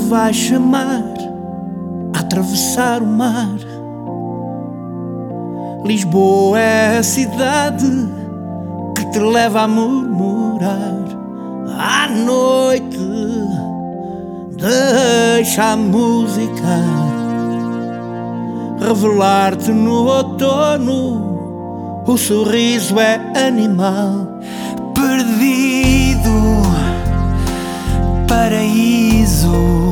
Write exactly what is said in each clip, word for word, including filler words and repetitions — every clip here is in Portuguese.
vai chamar a atravessar o mar. Lisboa é a cidade que te leva a murmurar. À noite deixa a música revelar-te no outono. O sorriso é animal. Perdido, paraíso,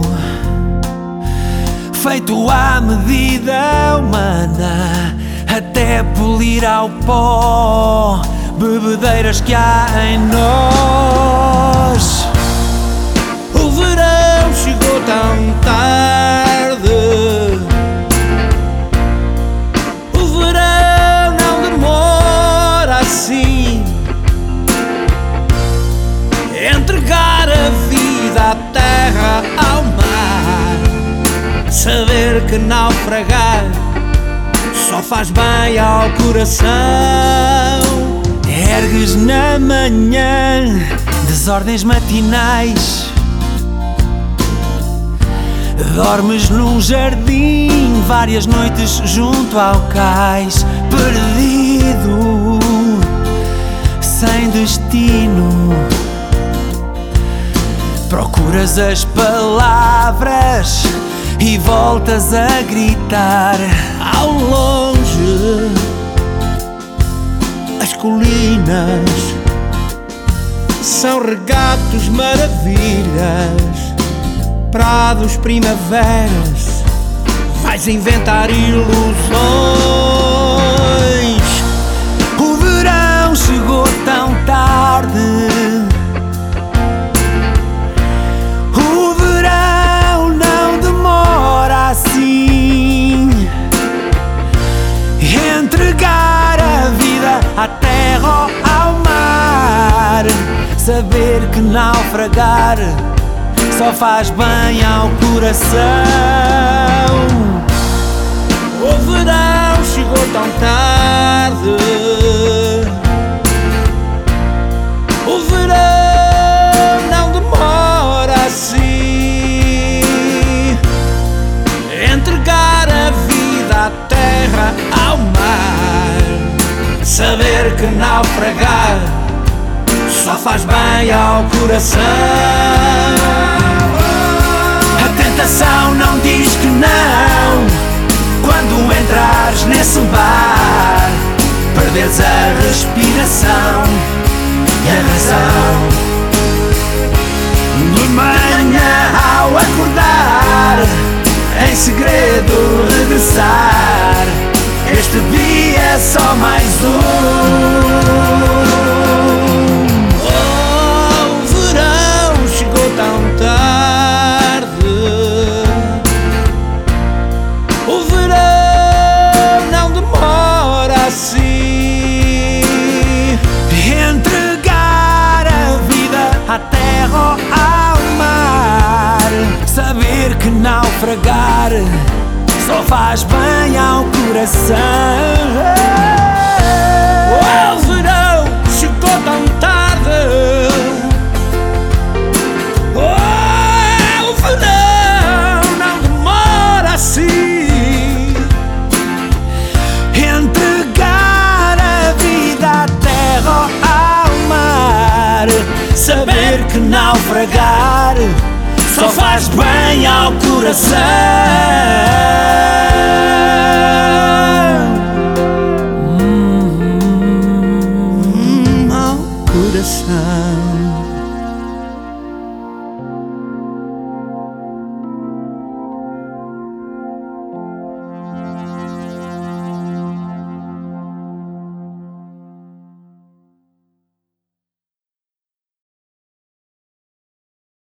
feito à medida humana, até polir ao pó bebedeiras que há em nós. O verão chegou tão tarde, o verão não demora assim. Entregar a vida à terra, ao mar, saber que naufragar só faz bem ao coração. Ergues na manhã desordens matinais, dormes num jardim várias noites junto ao cais. Perdido, sem destino, procuras as palavras e voltas a gritar. Ao longe, as colinas são regatos, maravilhas, prados, primaveras. Vais inventar ilusões. O verão chegou tão tarde, o verão não demora assim. Entregar a vida à terra ou ao mar, saber que naufragar só faz bem ao coração. O verão chegou tão tarde, o verão não demora assim. Entregar a vida à terra, ao mar, saber que naufragar só faz bem ao coração. A tentação não diz que não quando entrares nesse bar, perderes a respiração e a razão. De manhã ao acordar, em segredo regressar. Este dia é só mais um. Oh, o verão chegou tão tarde, o verão não demora assim. Entregar a vida à terra ou ao mar, saber que naufragar só faz bem ao coração. Oh, o verão chegou tão tarde, oh, o verão não demora assim. Entregar a vida à terra ou ao mar, saber que naufragar só faz bem ao coração. Hum, ao coração.